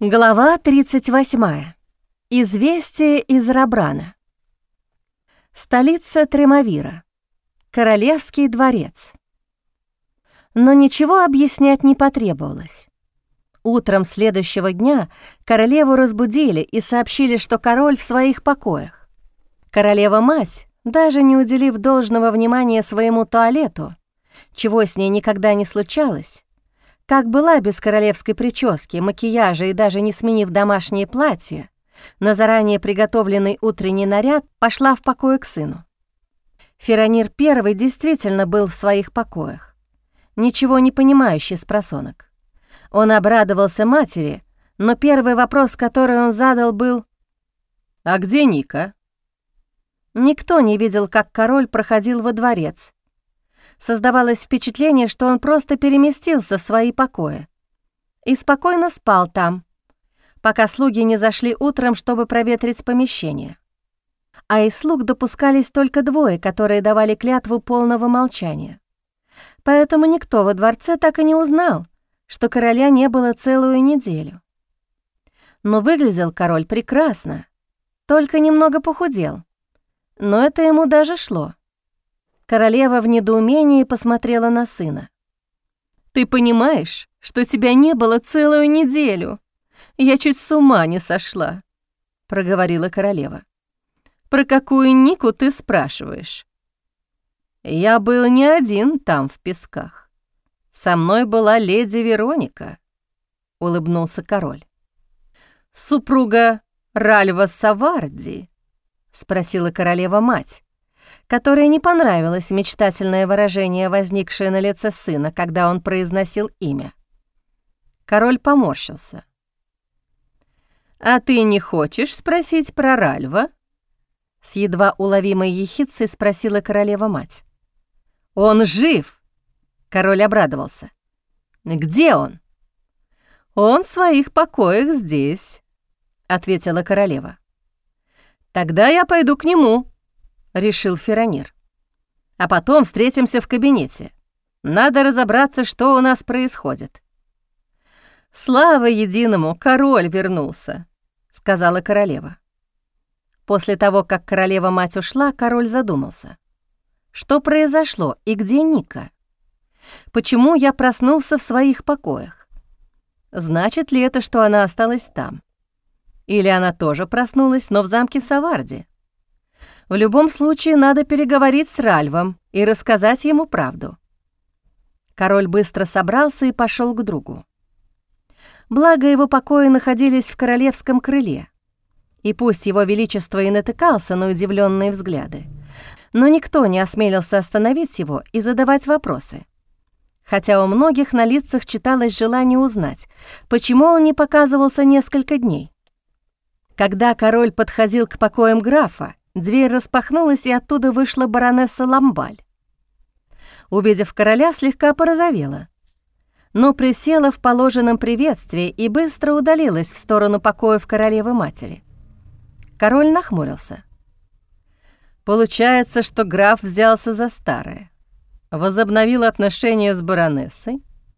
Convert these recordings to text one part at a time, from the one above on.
Глава 38. Известие из Рабрана. Столица Тремавира. Королевский дворец. Но ничего объяснять не потребовалось. Утром следующего дня королеву разбудили и сообщили, что король в своих покоях. Королева-мать, даже не уделив должного внимания своему туалету, чего с ней никогда не случалось, как была без королевской прически, макияжа и даже не сменив домашнее платье, на заранее приготовленный утренний наряд пошла в покое к сыну. Феронир I действительно был в своих покоях, ничего не понимающий спросонок. Он обрадовался матери, но первый вопрос, который он задал, был: «А где Ника?» Никто не видел, как король проходил во дворец. Создавалось впечатление, что он просто переместился в свои покои и спокойно спал там, пока слуги не зашли утром, чтобы проветрить помещение. А из слуг допускались только двое, которые давали клятву полного молчания. Поэтому никто во дворце так и не узнал, что короля не было целую неделю. Но выглядел король прекрасно, только немного похудел. Но это ему даже шло. Королева в недоумении посмотрела на сына. «Ты понимаешь, что тебя не было целую неделю? Я чуть с ума не сошла», — проговорила королева. «Про какую Нику ты спрашиваешь?» «Я был не один там в песках. Со мной была леди Вероника», — улыбнулся король. «Супруга Ральва Саварди?» — спросила королева-мать, которой не понравилось мечтательное выражение, возникшее на лице сына, когда он произносил имя. Король поморщился. «А ты не хочешь спросить про Ральва?» С едва уловимой ехидцей спросила королева-мать. «Он жив!» — король обрадовался. «Где он?» «Он в своих покоях здесь», — ответила королева. «Тогда я пойду к нему», — решил Феронир. «А потом встретимся в кабинете. Надо разобраться, что у нас происходит». «Слава единому, король вернулся», — сказала королева. После того, как королева-мать ушла, король задумался. Что произошло и где Ника? Почему я проснулся в своих покоях? Значит ли это, что она осталась там? Или она тоже проснулась, но в замке Саварди? В любом случае, надо переговорить с Ральвом и рассказать ему правду. Король быстро собрался и пошел к другу. Благо, его покои находились в королевском крыле, и пусть его величество и натыкался на удивленные взгляды, но никто не осмелился остановить его и задавать вопросы, хотя у многих на лицах читалось желание узнать, почему он не показывался несколько дней. Когда король подходил к покоям графа, дверь распахнулась, и оттуда вышла баронесса Ламбаль. Увидев короля, слегка порозовела, но присела в положенном приветствии и быстро удалилась в сторону покоев королевы-матери. Король нахмурился. Получается, что граф взялся за старое, возобновил отношения с баронессой.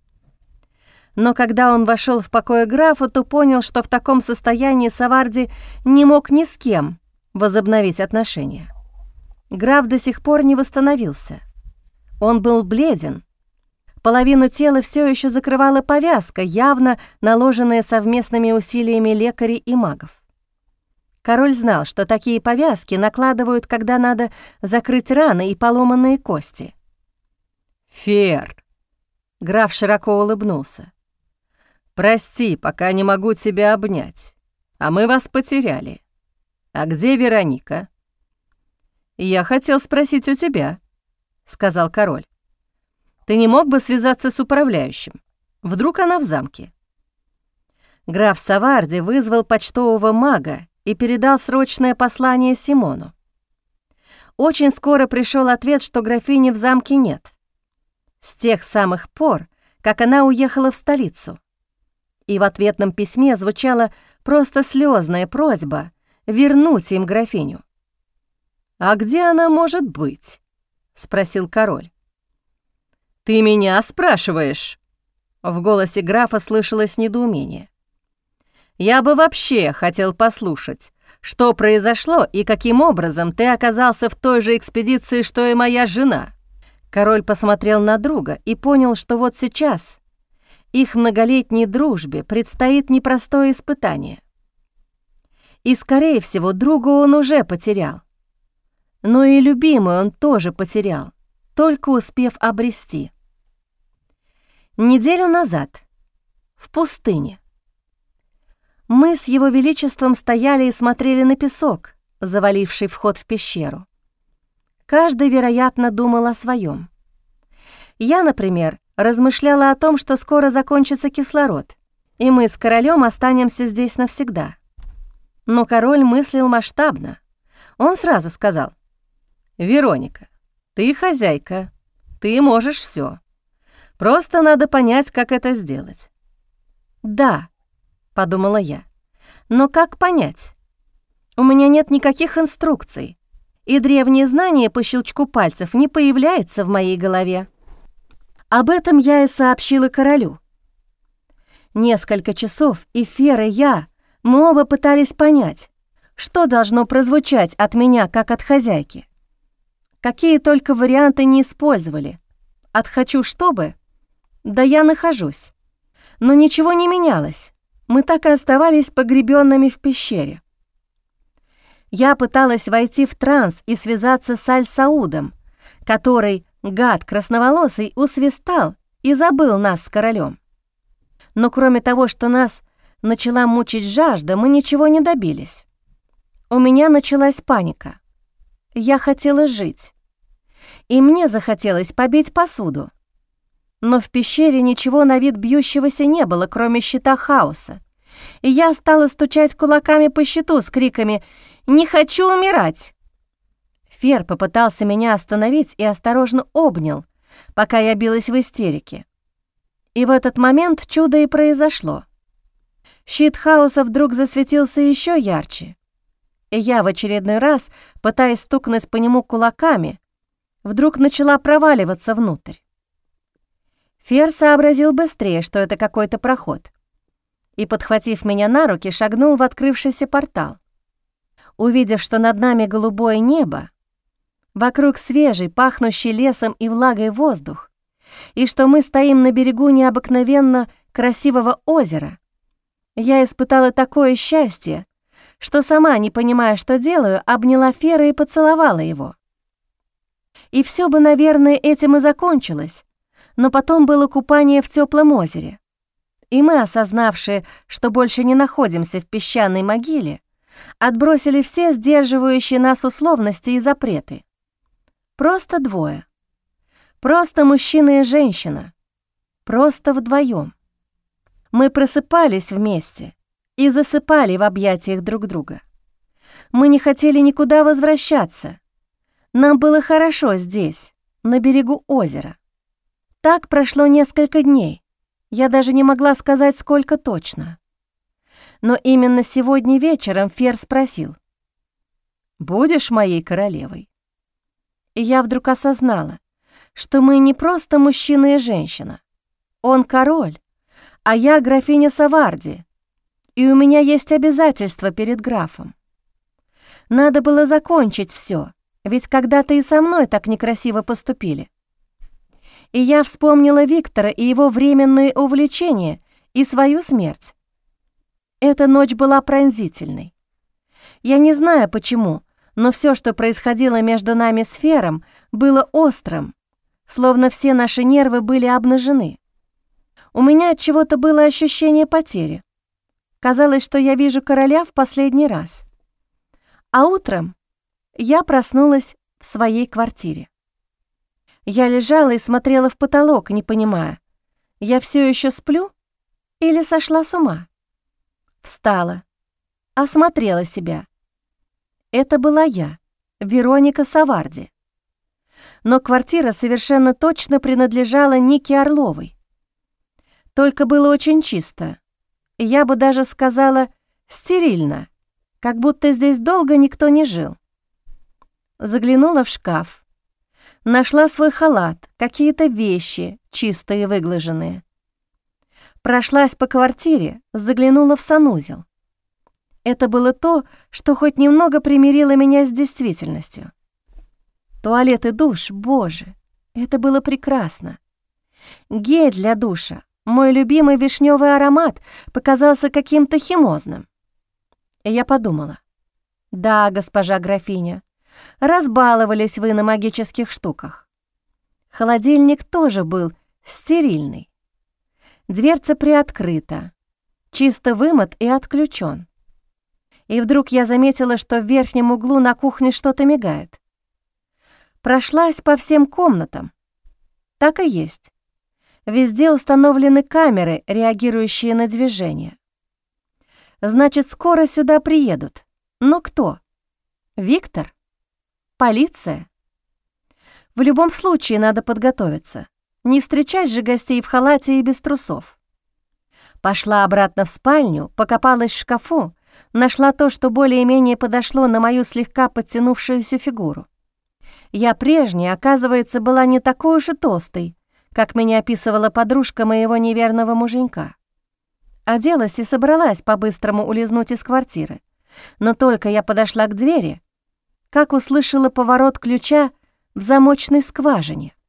Но когда он вошел в покой графа, то понял, что в таком состоянии Саварди не мог ни с кем возобновить отношения. Граф до сих пор не восстановился. Он был бледен. Половину тела все еще закрывала повязка, явно наложенная совместными усилиями лекарей и магов. Король знал, что такие повязки накладывают, когда надо закрыть раны и поломанные кости. «Фер!» — граф широко улыбнулся. «Прости, пока не могу тебя обнять, а мы вас потеряли. А где Вероника?» «Я хотел спросить у тебя», — сказал король. «Ты не мог бы связаться с управляющим? Вдруг она в замке?» Граф Саварди вызвал почтового мага и передал срочное послание Симону. Очень скоро пришел ответ, что графини в замке нет. С тех самых пор, как она уехала в столицу. И в ответном письме звучала просто слезная просьба вернуть им графиню. «А где она может быть?» — спросил король. «Ты меня спрашиваешь?» В голосе графа слышалось недоумение. Я бы вообще хотел послушать, что произошло и каким образом ты оказался в той же экспедиции, что и моя жена». Король посмотрел на друга и понял, что вот сейчас их многолетней дружбе предстоит непростое испытание. И, скорее всего, друга он уже потерял. Но и любимую он тоже потерял, только успев обрести. Неделю назад, в пустыне, мы с его величеством стояли и смотрели на песок, заваливший вход в пещеру. Каждый, вероятно, думал о своем. Я, например, размышляла о том, что скоро закончится кислород, и мы с королем останемся здесь навсегда. Но король мыслил масштабно. Он сразу сказал: «Вероника, ты хозяйка, ты можешь все. Просто надо понять, как это сделать». «Да», — подумала я, — «но как понять? У меня нет никаких инструкций, и древние знания по щелчку пальцев не появляются в моей голове». Об этом я и сообщила королю. Несколько часов и Фер, и я, мы оба пытались понять, что должно прозвучать от меня, как от хозяйки. Какие только варианты не использовали. От «хочу, чтобы» да «я нахожусь». Но ничего не менялось. Мы так и оставались погребенными в пещере. Я пыталась войти в транс и связаться с Аль-Саудом, который, гад красноволосый, усвистал и забыл нас с королем. Но кроме того, что нас начала мучить жажда, мы ничего не добились. У меня началась паника. Я хотела жить. И мне захотелось побить посуду. Но в пещере ничего на вид бьющегося не было, кроме щита хаоса. И я стала стучать кулаками по щиту с криками «Не хочу умирать!». Фер попытался меня остановить и осторожно обнял, пока я билась в истерике. И в этот момент чудо и произошло. Щит хаоса вдруг засветился еще ярче, и я в очередной раз, пытаясь стукнуть по нему кулаками, вдруг начала проваливаться внутрь. Фер сообразил быстрее, что это какой-то проход, и, подхватив меня на руки, шагнул в открывшийся портал. Увидев, что над нами голубое небо, вокруг свежий, пахнущий лесом и влагой воздух, и что мы стоим на берегу необыкновенно красивого озера, я испытала такое счастье, что сама, не понимая, что делаю, обняла Фера и поцеловала его. И все бы, наверное, этим и закончилось, но потом было купание в теплом озере, и мы, осознавшие, что больше не находимся в песчаной могиле, отбросили все сдерживающие нас условности и запреты. Просто двое. Просто мужчина и женщина. Просто вдвоем. Мы просыпались вместе и засыпали в объятиях друг друга. Мы не хотели никуда возвращаться. Нам было хорошо здесь, на берегу озера. Так прошло несколько дней. Я даже не могла сказать, сколько точно. Но именно сегодня вечером Фер спросил: «Будешь моей королевой?» И я вдруг осознала, что мы не просто мужчина и женщина. Он король, а я графиня Саварди, и у меня есть обязательства перед графом. Надо было закончить все, ведь когда-то и со мной так некрасиво поступили. И я вспомнила Виктора и его временные увлечения и свою смерть. Эта ночь была пронзительной. Я не знаю почему, но все, что происходило между нами с Фером, было острым, словно все наши нервы были обнажены. У меня от чего-то было ощущение потери. Казалось, что я вижу короля в последний раз. А утром я проснулась в своей квартире. Я лежала и смотрела в потолок, не понимая, я все еще сплю или сошла с ума. Встала, осмотрела себя. Это была я, Вероника Саварди. Но квартира совершенно точно принадлежала Нике Орловой. Только было очень чисто, и я бы даже сказала стерильно, как будто здесь долго никто не жил. Заглянула в шкаф, нашла свой халат, какие-то вещи, чистые и выглаженные. Прошлась по квартире, заглянула в санузел. Это было то, что хоть немного примирило меня с действительностью. Туалет и душ, боже, это было прекрасно. Гель для душа, мой любимый вишневый аромат, показался каким-то химозным. И я подумала: да, госпожа графиня, разбаловались вы на магических штуках. Холодильник тоже был стерильный. Дверца приоткрыта, чисто вымыт и отключен. И вдруг я заметила, что в верхнем углу на кухне что-то мигает. Прошлась по всем комнатам. Так и есть. Везде установлены камеры, реагирующие на движение. Значит, скоро сюда приедут. Но кто? Виктор? Полиция? В любом случае надо подготовиться. Не встречать же гостей в халате и без трусов. Пошла обратно в спальню, покопалась в шкафу, нашла то, что более-менее подошло на мою слегка подтянувшуюся фигуру. Я прежняя, оказывается, была не такой уж и толстой, как меня описывала подружка моего неверного муженька. Оделась и собралась по-быстрому улизнуть из квартиры. Но только я подошла к двери, как услышала поворот ключа в замочной скважине.